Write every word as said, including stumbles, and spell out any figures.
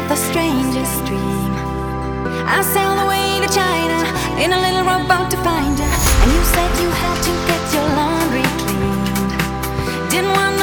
the strangest dream. I sailed away to China in a little rowboat to find you, and you said you had to get your laundry cleaned. Didn't want